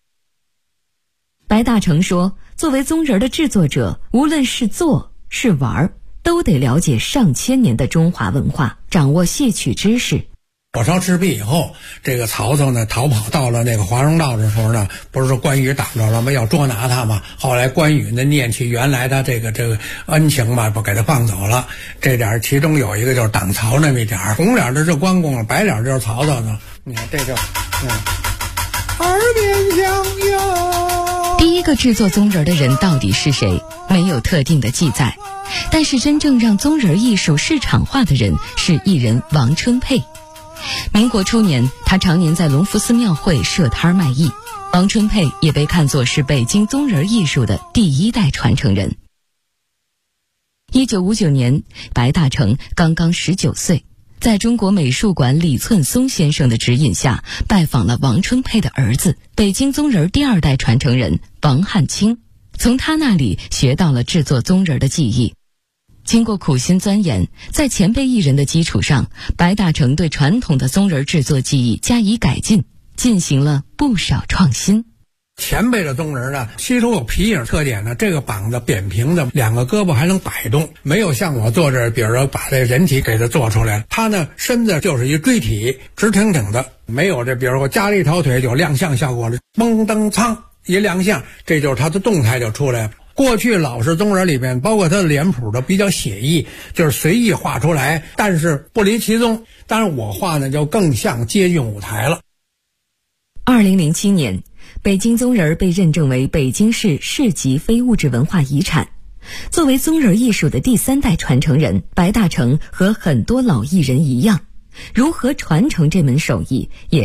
白大成说，作为宗人的制作者，无论是做是玩，都得了解上千年的中华文化，掌握戏曲知识。 火烧赤壁以后，这个曹操呢逃跑到了那个华容道的时候呢，不是说关羽挡着了吗？要捉拿他嘛。后来关羽呢念起原来的这个恩情嘛，不给他放走了。这点其中有一个就是挡曹那么一点，红脸的是关公，白脸就是曹操呢。你看这就耳边响哟。 第一个制作宗人的人到底是谁，没有特定的记载，但是真正让宗人艺术市场化的人是艺人王春佩。民国初年，他常年在隆福寺庙会设摊卖艺。王春佩也被看作是北京宗人艺术的第1代传承人。1959年，白大成刚刚19岁，在中国美术馆李寸松先生的指引下，拜访了王春佩的儿子，北京宗人第2代传承人王汉卿，从他那里学到了制作宗人的技艺。经过苦心钻研，在前辈艺人的基础上，白大成对传统的宗人制作技艺加以改进，进行了不少创新。 前辈的宗人呢，其中有皮影特点呢，这个膀子扁平的，2个胳膊还能摆动，没有像我做这，比如说把这人体给它做出来，他呢身子就是一锥体，直挺挺的，没有这比如说加了一条腿有亮相效果了，嘣噔噌一亮相，这就是他的动态就出来了。过去老式宗人里面，包括他的脸谱都比较写意，就是随意画出来，但是不离其宗。当然我画呢就更像接近舞台了。 2007年，北京宗人被认证为北京市市级非物质文化遗产。作为宗人艺术的第3代传承人，白大成和很多老艺人一样，如何传承这门手艺也